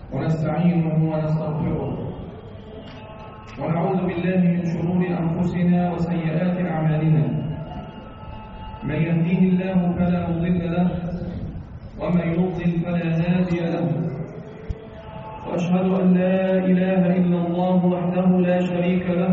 ونستعينه ونستغفره ونعوذ بالله من شرور أنفسنا وسيئات أعمالنا. من يهديه الله فلا مضل له ومن يضلل فلا هادي له، وأشهد أن لا إله إلا الله وحده لا شريك له،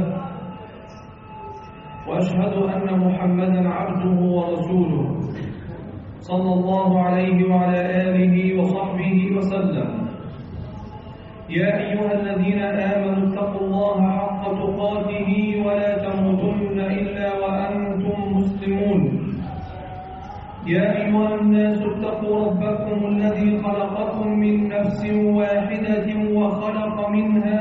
وأشهد أن محمدًا عبده ورسوله صلى الله عليه وعلى آله وصحبه وسلم. يا أيها الذين آمنوا اتقوا الله حق تقاته ولا تموتن إلا وأنتم مسلمون. يا أيها الناس اتقوا ربكم الذي خلقكم من نفس واحدة وخلق منها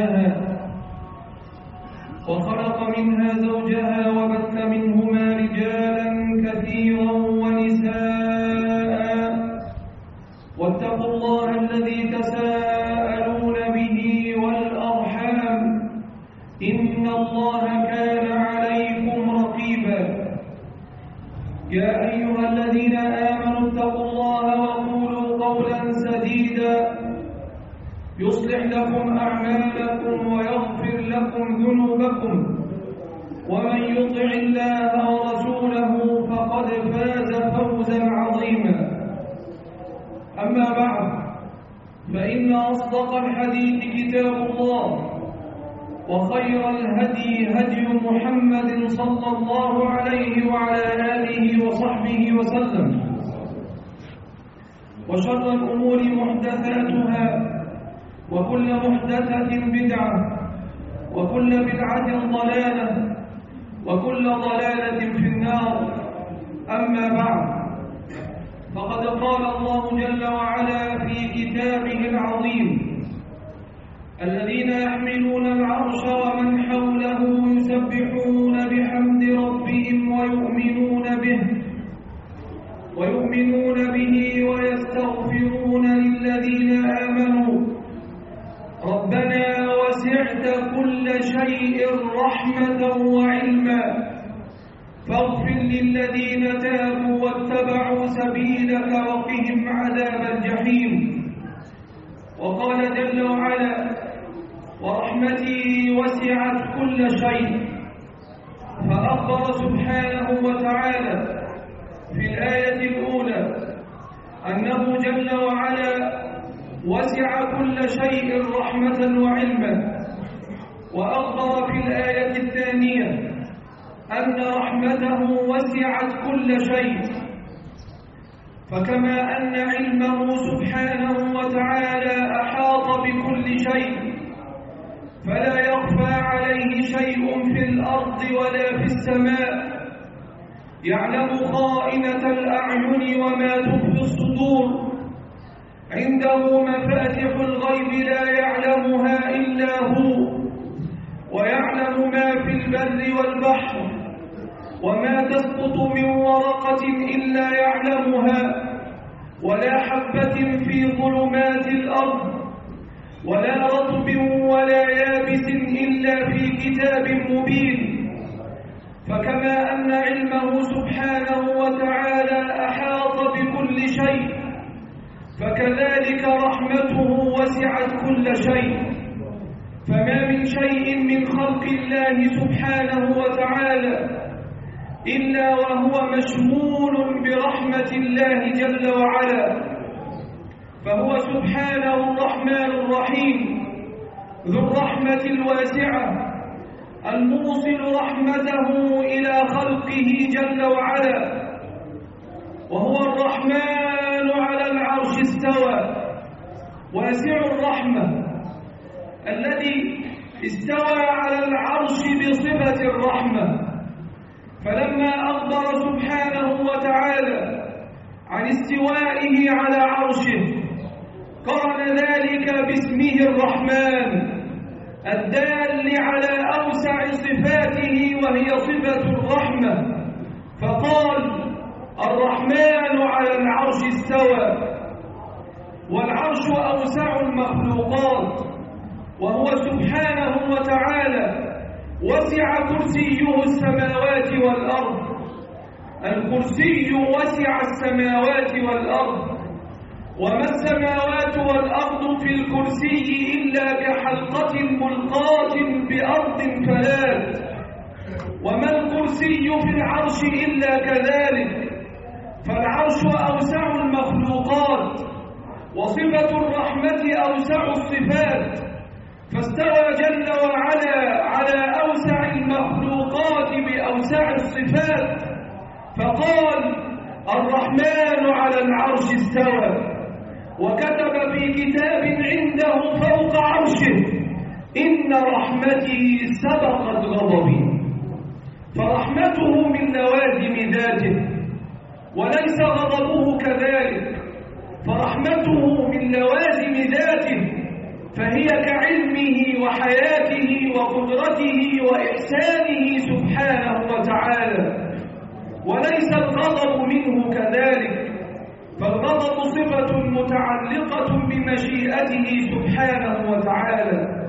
زوجها وبث منهما رجالا كثيرا ونساء، واتقوا الله الذي تساءلون به والأرحام إن الله كان عليكم رقيبا. يا أيها الذين آمنوا اتقوا الله وقولوا قولا سديدا يصلح لكم أعمالكم ويغفر لكم ذنوبكم، ومن يطع الله ورسوله فقد فاز فوزا عظيما. أما بعد، فإن أصدق الحديث كتاب الله، وخير الهدي هدي محمد صلى الله عليه وعلى آله وصحبه وسلم، وشر الأمور محدثاتها، وكل محدثة بدعة، وكل بدعة ضلالة، وكل ضلالة في النار. أما بعد، فقد قال الله جل وعلا في كتابه العظيم: الذين يحملون العرش ومن حوله يسبحون بحمد ربهم ويؤمنون به ويستغفرون للذين آمنوا ربنا وسعت كل شيء رحمة وعلما فاغفر للذين تابوا واتبعوا سبيلك وقهم عذاب الجحيم. وقال جل وعلا: ورحمتي وسعت كل شيء. فأخبر سبحانه وتعالى في الآية الأولى أنه جل وعلا وسع كل شيء رحمة وعلما، وأخبر في الآية الثانية أن رحمته وسعت كل شيء. فكما أن علمه سبحانه وتعالى أحاط بكل شيء، فلا يخفى عليه شيء في الأرض ولا في السماء، يعلم خائنة الأعين وما تخفي الصدور. عنده مفاتح الغيب لا يعلمها إلا هو، ويعلم ما في البر والبحر، وما تسقط من ورقة إلا يعلمها، ولا حبة في ظلمات الأرض، ولا رطب ولا يابس إلا في كتاب مبين. فكما أن علمه سبحانه وتعالى أحاط بكل شيء، فكذلك رحمته وسعت كل شيء. فما من شيء من خلق الله سبحانه وتعالى إلا وهو مشمول برحمة الله جل وعلا. فهو سبحانه الرحمن الرحيم ذو الرحمة الواسعة، الموصل رحمته إلى خلقه جل وعلا. وهو الرحمن على العرش استوى، واسع الرحمة الذي استوى على العرش بصفة الرحمة. فلما أخبر سبحانه وتعالى عن استوائه على عرشه، قرن ذلك باسمه الرحمن الدال على أوسع صفاته، وهي صفة الرحمة، فقال: الرحمن على العرش استوى. والعرش أوسع المخلوقات، وهو سبحانه وتعالى وسع كرسيه السماوات والأرض. الكرسي وسع السماوات والأرض، وما السماوات والأرض في الكرسي إلا كحلقة ملقاة بأرض فلات، وما الكرسي في العرش إلا كذلك، فالعرش أوسع المخلوقات، وصفة الرحمة أوسع الصفات، فاستوى جل وعلا على أوسع المخلوقات بأوسع الصفات، فقال الرحمن على العرش استوى، وكتب في كتاب عنده فوق عرشه إن رحمتي سبقت غضبي، فرحمته من لوازم ذاته، وليس غضبه كذلك، فرحمته من لوازم ذاته، فهي كعلمه وحياته وقدرته وإحسانه سبحانه وتعالى، وليس الغضب منه كذلك، فالغضب صفة متعلقة بمشيئته سبحانه وتعالى.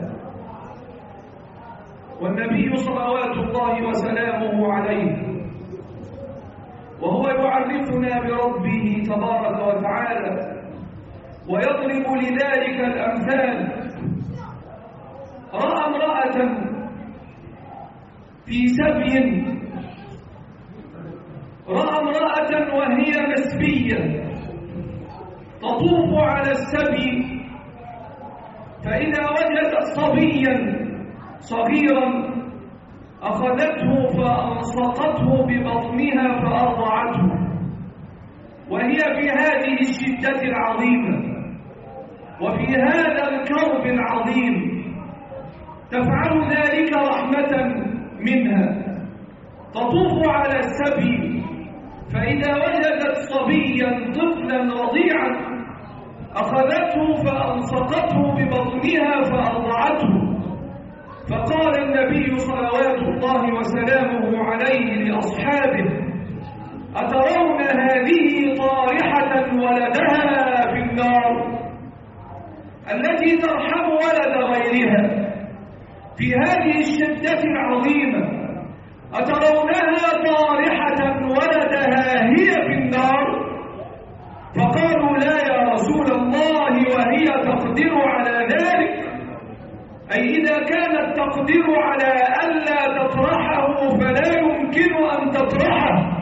والنبي صلوات الله وسلامه عليه وهو يعرفنا بربه تبارك وتعالى ويضرب لذلك الأمثال، رأى امرأة في سبي، رأى امرأة وهي مسبية تطوف على السبي، فإذا وجدت صبيا صغيرا أخذته فألصقته ببطنها فأرضعته، وهي في هذه الشدة العظيمة وفي هذا الكرب العظيم تفعل ذلك رحمة منها، تطوف على السبي، فإذا وجدت صبيا طفلا رضيعا أخذته فألصقته ببطنها فأرضعته، فقال النبي صلوات الله وسلامه عليه لأصحابه أترون هذه طارحة ولدها في النار، التي ترحم ولد غيرها في هذه الشدة العظيمة، أترونها طارحة ولدها هي في النار؟ فقالوا لا يا رسول الله وهي تقدر على ذلك، أي إذا كانت تقدر على ألا تطرحه فلا يمكن أن تطرحه،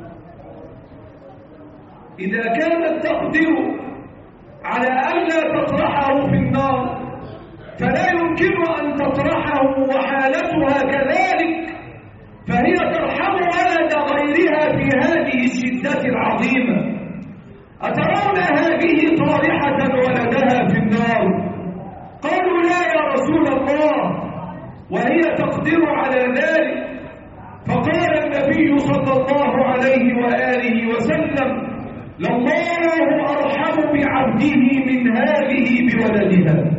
إذا كانت تقدر على ألا تطرحه في النار فلا يمكن أن تطرحه وحالتها كذلك، فهي ترحم ولد غيرها في هذه الشدة العظيمة. أترون هذه طارحة ولدها في النار؟ قالوا لا يا رسول الله وهي تقدر على ذلك، فقال النبي صلى الله عليه وآله وسلم لله أرحم بعبده من هذه بولدها،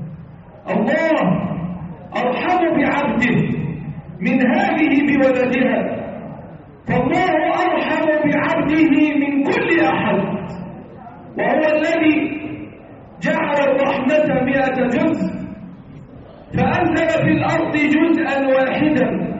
الله أرحم بعبده من هذه بولدها، فالله أرحم بعبده من كل أحد، وهو الذي جعل الرحمة 100 جزء فأنزل في الأرض جزءا واحدا،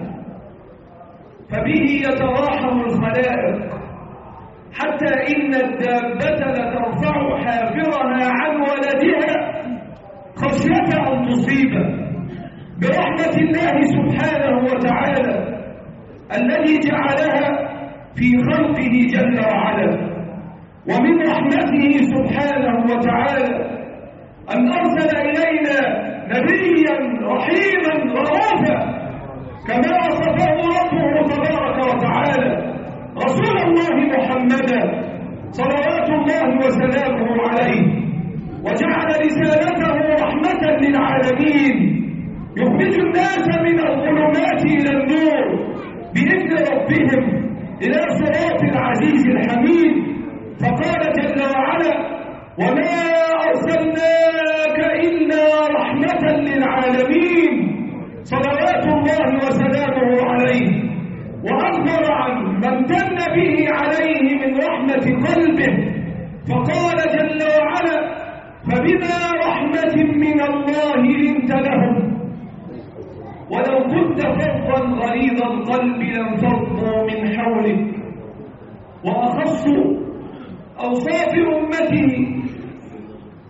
فبه يتراحم الخلائق، حتى إن الدابة لترفع حافرها عن ولدها خشية أن تصيبه، برحمة الله سبحانه وتعالى الذي جعلها في خلقه جل وعلا. ومن رحمته سبحانه وتعالى أن أرسل إلينا نبيا رحيما رؤوفا كما وصفه ربه تبارك وتعالى رسول الله محمدا صلوات الله وسلامه عليه، وجعل رسالته رحمة للعالمين يخرج الناس من الظلمات إلى النور بإذن ربهم إلى صراط العزيز الحميد. فقال جل وعلا وما أرسلناك إلا رحمة للعالمين صلوات الله وسلامه عليه، وأخبر عن من تن به عليه من رحمة قلبه، فقال جل وعلا فبما رحمة من الله لنت لهم ولو كنت فظا غليظ القلب لانفضوا من حولك. وأخص أوصاف أمته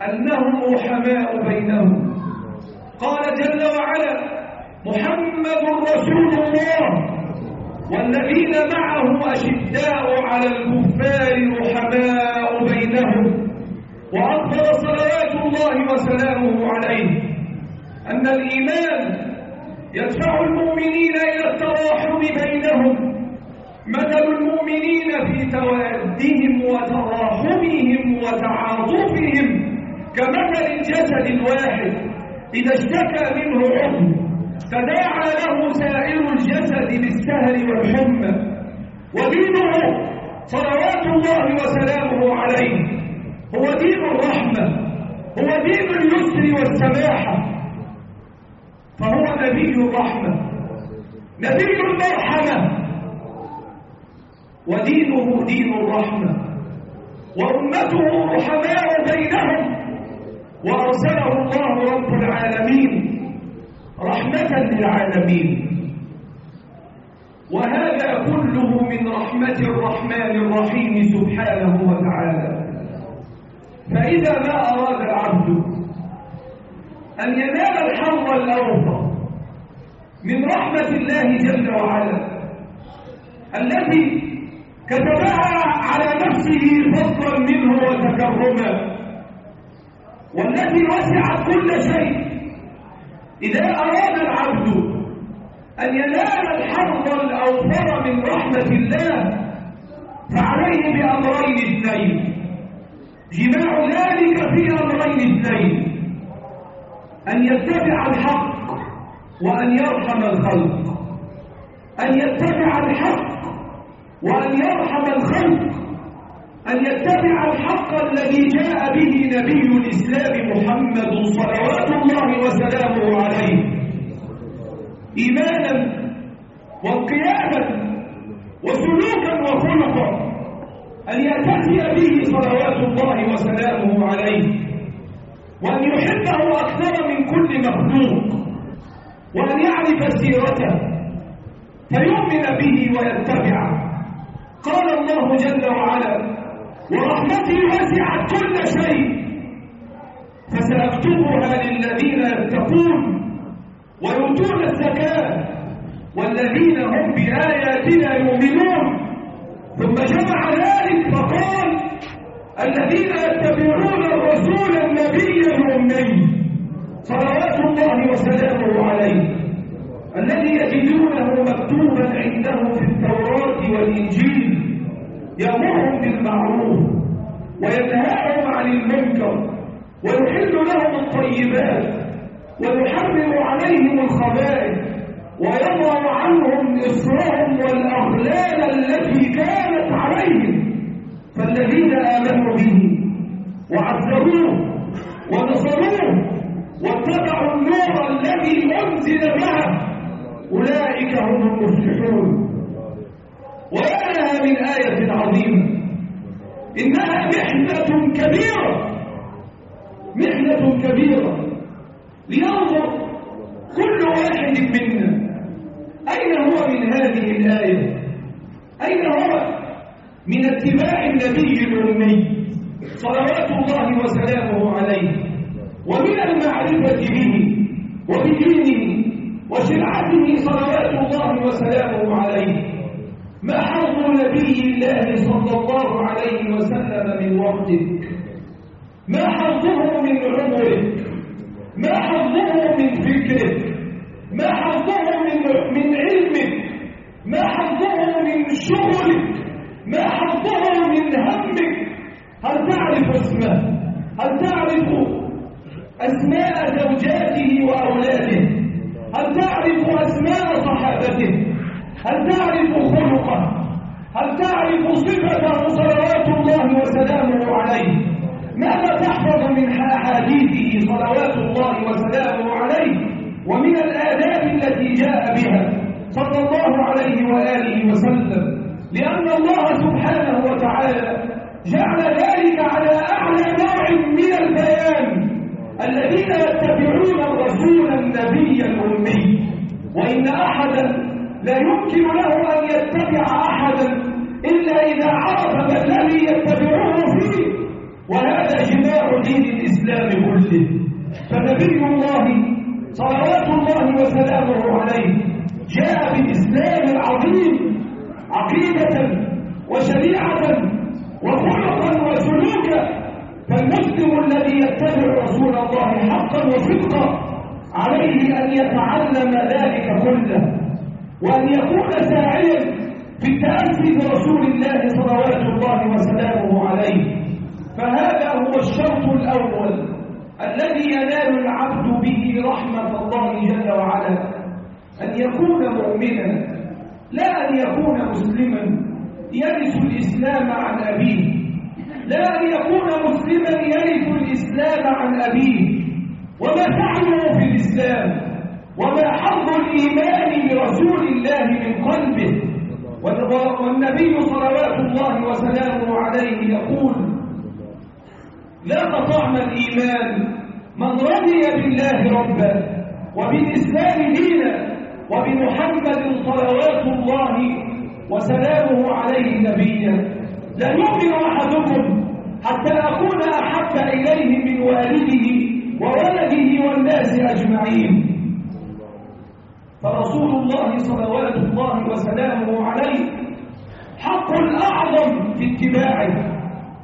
أنهم رحماء بينهم. قال جل وعلا: محمد رسول الله والذين معه أشداء على الكفار رحماء بينهم. وأخبر صلوات الله وسلامه عليه أن الإيمان يدفع المؤمنين إلى التراحم بينهم. مثل المؤمنين في توادهم وتراحمهم وتعاطفهم كمثل الجسد الواحد إذا اشتكى منه عضو تداعى له سائر الجسد بالسهر والحمى. ودينه صلوات الله وسلامه عليه هو دين الرحمة، هو دين اليسر والسماحة، فهو نبي الرحمة، نبي المرحمة، ودينه دين الرحمة، وأمته رحماء بينهم. وأرسله الله رب العالمين رحمة للعالمين. وهذا كله من رحمة الرحمن الرحيم سبحانه وتعالى. فإذا ما أراد العبد أن ينال الحظ الأوفر من رحمة الله جل وعلا التي كتبها على نفسه فضلا منه وتكرما، والتي وسعت كل شيء، إذا أراد العبد أن ينال الحظ الأوفر من رحمة الله فعليه بأمرين اثنين، جماع ذلك في أمرين اثنين: أن يتبع الحق وأن يرحم الخلق. أن يتبع الحق وأن يرحم الخلق، أن يتبع الحق الذي جاء به نبي الإسلام محمد صلوات الله وسلامه عليه إيمانا وانقيادا وسلوكا وخلقا، أن يأتي به صلوات الله وسلامه عليه، وأن يحبه أكثر من كل مخلوق، وأن يعرف سيرته فيؤمن به ويتبعه. قال الله جل وعلا: ورحمتي وسعت كل شيء فسأكتبها للذين يتقون ويؤتون الزكاة والذين هم بآياتنا يؤمنون. ثم جمع ذلك فقال: الذين يتبعون الرسول النبي الأمي صلوات الله وسلامه عليه الذي يجدونه مكتوبا عندهم في التوراة والإنجيل، يأمرهم بالمعروف وينهاهم عن المنكر ويحل لهم الطيبات ويحرم عليهم الخبائث ويضع عنهم إصرهم والأغلال التي كانت عليهم. فالذين آمنوا به وعزروه ونصروه واتبعوا النور الذي أنزل معه أولئك هم المفلحون. وإنها من آية عظيمة، إنها محنة كبيرة، محنة كبيرة، لينظر كل واحد منا أين هو من هذه الآية، أين هو من اتباع النبي الأمي صلوات الله وسلامه عليه، ومن المعرفة به وبدينه وشرعته صلوات الله وسلامه عليه. ما حظ نبي الله صلى الله عليه وسلم من وقتك؟ ما حظه من عمرك؟ ما حظه من فكرك؟ ما حظه من علمك؟ ما حظه من شغلك؟ ما حظه من همك؟ هل تعرف اسمه؟ هل تعرف أسماء زوجاته وأولاده؟ هل تعرف أسماء صحابته؟ هل تعرف خلقه؟ هل تعرف صفته صلوات الله وسلامه عليه؟ ماذا تحفظ من أحاديثه صلوات الله وسلامه عليه ومن الآداب التي جاء بها صلى الله عليه وآله وسلم؟ لأن الله سبحانه وتعالى جعل ذلك على أعلى نوع من البيان: الذين يتبعون الرسول النبي الأمي. وإن أحدا لا يمكن له أن يتبع أحدا إلا إذا عرف ما الذي يتبعه فيه، وهذا جماع دين الإسلام كله. فنبي الله صلوات الله وسلامه عليه جاء بالإسلام العظيم عقيدة وشريعة وخلقا وسلوكا. فالمسلم الذي يتبع رسول الله حقا وصدقا عليه أن يتعلم ذلك كله، وأن يكون ساعيا في التأسي برسول الله صلوات الله وسلامه عليه. فهذا هو الشرط الأول الذي ينال العبد به رحمة الله جل وعلا، أن يكون مؤمنا، لا أن يكون مسلما يرث الإسلام عن أبيه، لا أن يكون مسلما يرث الإسلام عن أبيه، وما سعيه في الإسلام، وما حظ الإيمان برسول الله من قلبه. والنبي صلوات الله وسلامه عليه يقول: لا طعم الإيمان من رضي بالله ربا وبالإسلام دينا وبمحمد صلوات الله وسلامه عليه نبيا. لا يؤمن أحدكم حتى أكون أحب إليه من والده وولده والناس أجمعين. فرسول الله صلوات الله وسلامه عليه حق الأعظم في اتباعه،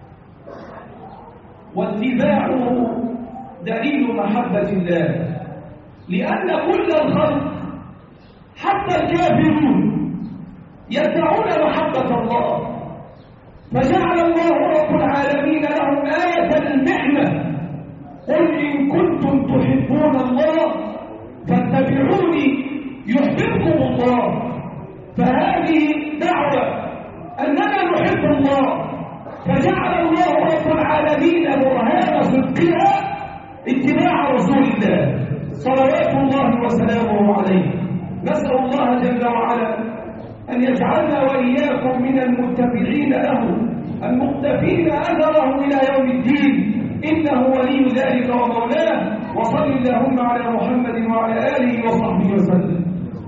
واتباعه دليل محبة الله، لأن كل الخلق حتى الكافرون يدعون محبة الله، فجعل الله رب العالمين لهم آية المحنة: قل إن كنتم تحبون الله فاتبعوني يحببكم الله. فهذه دعوة أننا نحب الله، فجعل الله رب العالمين برهان صدقها اتباع رسول الله صلوات الله وسلامه عليه. نسأل الله جل وعلا أن يجعلنا وإياكم من المتبعين له المقتفين أثره إلى يوم الدين، إنه ولي ذلك ومولاه. وصل اللهم على محمد وعلى آله وصحبه وسلم.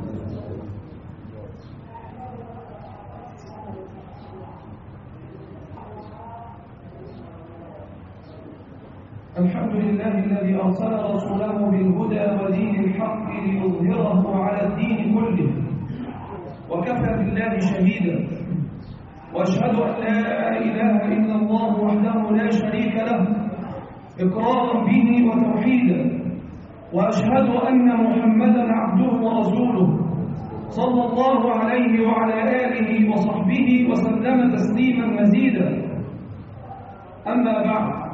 الحمد لله الذي أرسل رسوله بالهدى ودين الحق ليظهره على الدين كله، وكفى بالله شهيدا، وأشهد أن لا إله إلا الله وحده لا شريك له إقرارا به وتوحيدا، وأشهد أن محمدا عبده ورسوله صلى الله عليه وعلى آله وصحبه وسلم تسليما مزيدا. أما بعد،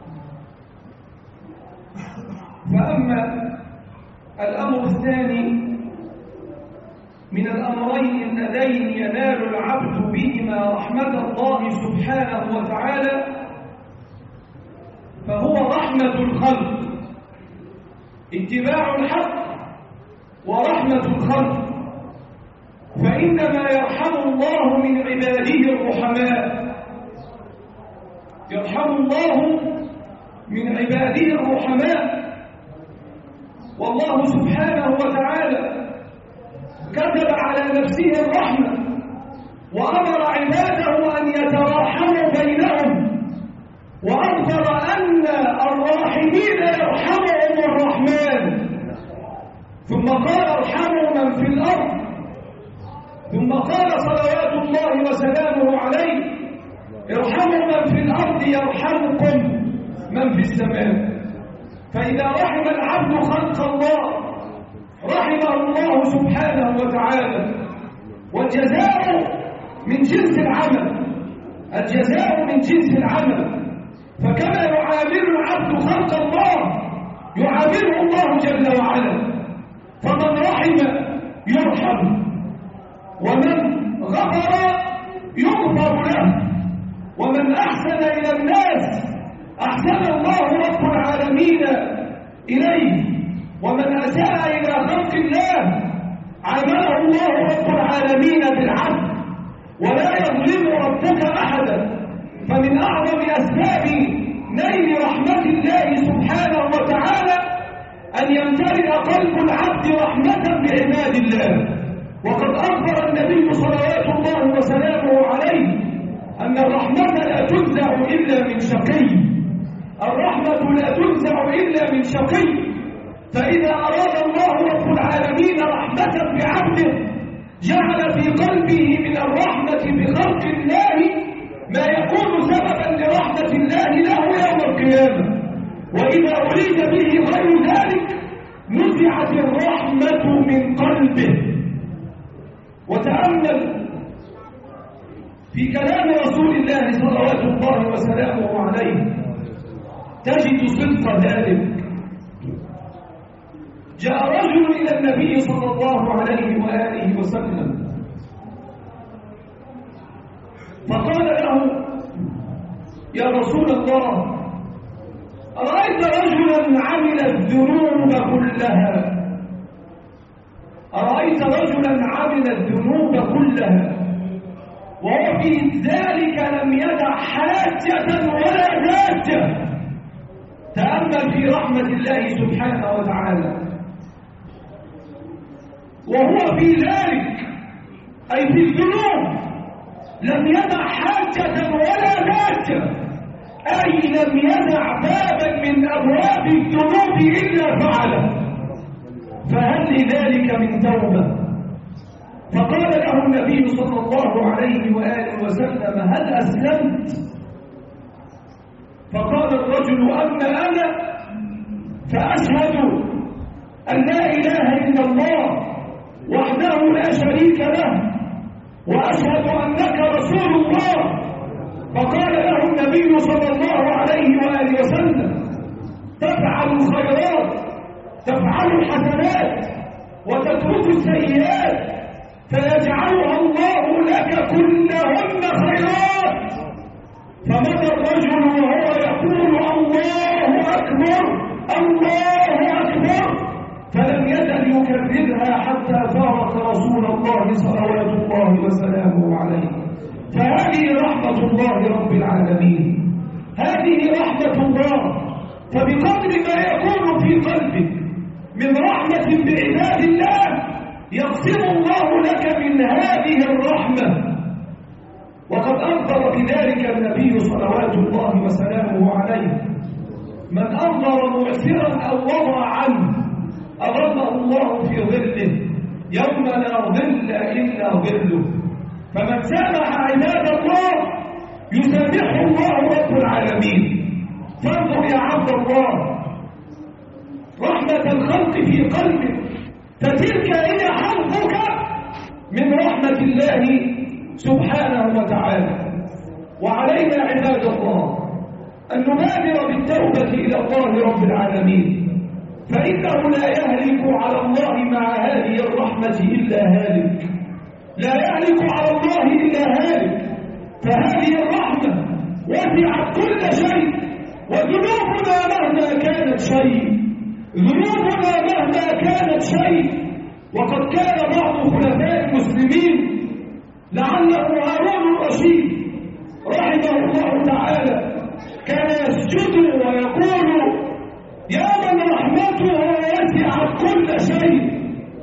فأما الأمر الثاني من الأمرين اللذين ينال العبد بهما رحمة الله سبحانه وتعالى، فهو رحمة الخلق، اتباع الحق ورحمة الخلق. فإنما يرحم الله من عباده الرحماء، يرحم الله من عباده الرحماء. والله سبحانه وتعالى كتب على نفسه الرحمة، وأمر عباده أن يتراحموا بينهم، وأخبر أن الراحمين يرحمهم الرحمن. ثم قال: ارحموا من في الأرض. ثم قال صلوات الله وسلامه عليه: ارحموا من في الأرض يرحمكم من في السماء. فإذا رحم العبد خلق الله رحمه الله سبحانه وتعالى. والجزاء من جنس العمل، الجزاء من جنس العمل. فكما يعامل العبد خلق الله يعامله الله جل وعلا. فمن رحم يرحم، ومن غفر يغفر له، ومن أحسن إلى الناس أحسن الله رب العالمين إليه، ومن أساء إلى خلق الله عامله الله رب العالمين بالعدل، ولا يظلم ربك أحدا. فمن أعظم أسباب نيل رحمة الله سبحانه وتعالى أن يمتلئ قلب العبد رحمة بعباد الله. وقد أخبر النبي صلوات الله وسلامه عليه أن الرحمة لا تنزع إلا من شقي، الرحمة لا تنزع إلا من شقي. فإذا أراد الله رب العالمين رحمة بعبده جعل في قلبه من الرحمة بخلق الله ما يكون سببا لرحمة الله له يوم القيامة. وإذا أريد به غير ذلك نزعت الرحمة من قلبه. وتأمل في كلام رسول الله صلوات الله وسلامه عليه تجد صدق ذلك. جاء رجل إلى النبي صلى الله عليه وآله وسلم فقال له: يا رسول الله، أرأيت رجلا عمل الذنوب كلها، أرأيت رجلا عمل الذنوب كلها وهو في ذلك لم يدع حاجة ولا ذاته. تأمل في رحمة الله سبحانه وتعالى. وهو في ذلك أي في الذنوب لم يدع حاجة ولا ذاته، أي لم يدع بابا من أبواب الذنوب إلا فعله. فهل لذلك من توبة؟ فقال له النبي صلى الله عليه وآله وسلم: هل أسلمت؟ فقال الرجل: أما أنا فأشهد أن لا إله إلا الله وحده لا شريك له وأشهد أنك رسول الله. فقال له النبي صلى الله عليه وآله وسلم: تفعل الخيرات، تفعل الحسنات وتترك السيئات فيجعلها الله لك كلهن خيرات. فمضى الرجل وهو يقول: الله أكبر الله أكبر، فلم يزل يكررها حتى فارق رسول الله صلوات الله وسلامه عليه. فهذه رحمة الله رب العالمين، هذه رحمة الله. فبقدر ما يكون في قلبك من رحمة بعباد الله يقسم الله لك من هذه الرحمة. وقد أنظر بذلك النبي صلوات الله وسلامه عليه: من أنظر معسرا أو وضع عنه أظله الله في ظله يوم لا ظل إلا ظله. فمن سامح عباد الله يسامحه الله رب العالمين. فانظر يا عبد الله رحمة الخلق في قلبك، فتلك هي حظك من رحمة الله سبحانه وتعالى. وعلينا عباد الله أن نبادر بالتوبة إلى الله رب العالمين، فإنه لا يهلك على الله مع هذه الرحمة إلا هالك، لا يهلك على الله إلا هالك. فهذه الرحمة وسعت كل شيء، وذنوبنا مهما كانت شيء، ذنوبنا مهما كانت شيء. وقد كان بعض خلفاء المسلمين لعله هارون الرشيد رحمه الله تعالى كان يسجد ويقول: يا من رحمته وسعت كل شيء،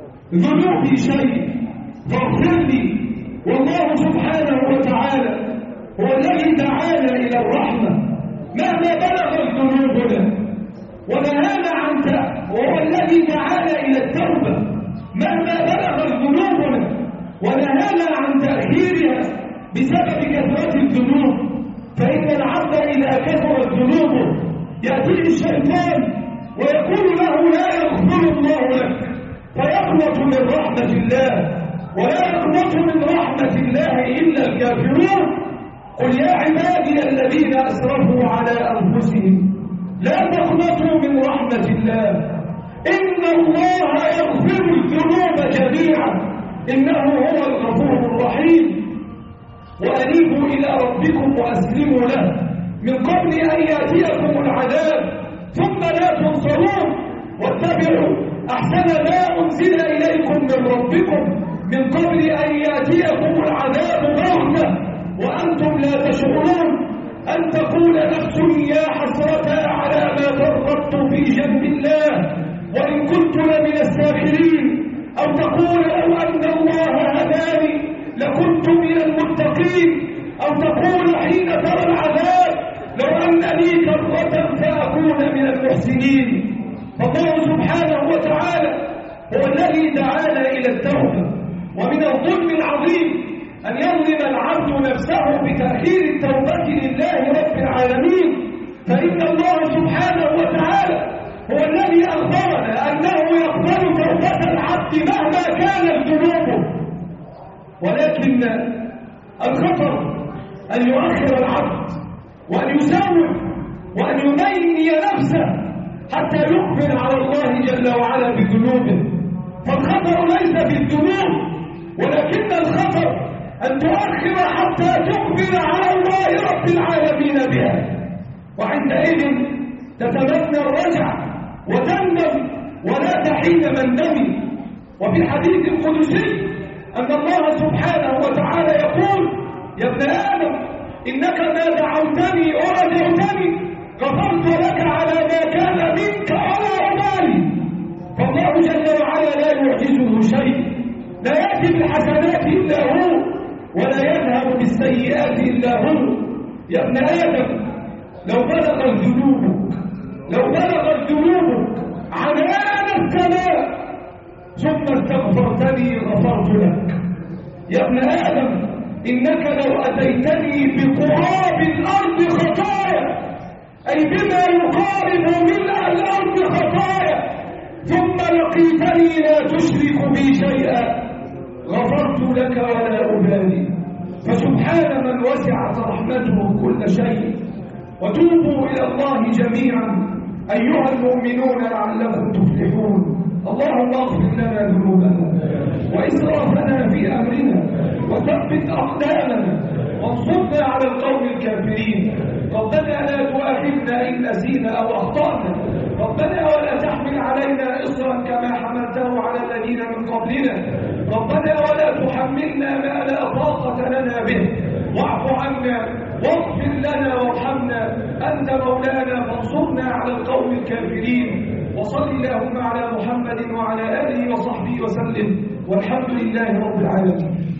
ذنوبي شيء فاغفر لي. والله سبحانه وتعالى هو الذي دعانا إلى الرحمة مهما بلغت ذنوبنا ونهانا عن وهو الذي دعانا إلى التوبة مهما بلغت ذنوبنا ونهانا عن تأخيرها بسبب كثرة الذنوب. فإن العبد إذا كثرت ذنوبه يأتيه الشيطان ويقول له: لا يغفر الله لك، فيقنط من رحمة الله، ولا يقنط من رحمة الله إلا الكافرون. قل يا عبادي الذين أسرفوا على أنفسهم لا تقنطوا من رحمة الله، إن الله يغفر الذنوب جميعا إنه هو الغفور الرحيم. وأنيبوا إلى ربكم وأسلموا له من قبل أن يأتيكم العذاب ثم لا تنصرون، واتبعوا أحسن ما أنزل إليكم من ربكم من قبل أن يأتيكم العذاب بغتة وأنتم لا تشعرون، أن تقول نفس يا حسرة على ما فرطت في جنب الله وإن كنت لمن الساخرين، أو تقول لو أن الله هداني لكنت من المتقين، أو تقول حين ترى العذاب لو أن لي كرة فأكون من المحسنين. فالله سبحانه وتعالى هو الذي دعانا إلى التوبة. ومن الظلم العظيم أن يظلم العبد نفسه بتأخير التوبة لله رب العالمين، فإن الله سبحانه وتعالى هو الذي أخبرنا أنه يقبل توبة العبد مهما كانت ذنوبه، ولكن الخطر أن يؤخر العبد وأن يسوف وأن يبين نفسه حتى يقبل على الله جل وعلا بذنوبه. فالخطر ليس في الذنوب، ولكن الخطر أن تؤخر حتى تقبل على الله رب العالمين بها، وعندئذ تتمنى الرجع وتندم ولا تحين مندم. وفي الحديث القدسي أن الله سبحانه وتعالى يقول: يا ابن آدم إنك ما دعوتني ورجعتني غفرت لك على ما كان منك ولا أبالي. فالله جل وعلا لا يعجزه شيء، لا يأتي بالحسنات إلا هو ولا يذهب بالسيئات إلا هو. يا ابن آدم لو بلغت ذنوبك عنان السماء ثم استغفرتني غفرت لك. يا ابن آدم إنك لو أتيتني بقراب الأرض خطايا، أي بما يقارب ملء الأرض خطايا، ثم لقيتني لا تشرك بي شيئا غفرت لك ولا أبالي. فسبحان من وسعت رحمته كل شيء. وتوبوا إلى الله جميعا أيها المؤمنون لعلكم تفلحون. اللهم اغفر لنا ذنوبنا وإسرافنا في أمرنا وثبت أقدامنا وانصرنا على القوم الكافرين. ربنا لا تؤاخذنا إن نسينا أو أخطأنا. ربنا ولا تحمل علينا إصرا كما حملته على الذين من قبلنا. ربنا ولا تحملنا ما لا طاقة لنا به. واعف عنا واغفر لنا وارحمنا، أنت مولانا فانصرنا على القوم الكافرين. وصل اللهم على محمد وعلى آله وصحبه وسلم، والحمد لله رب العالمين.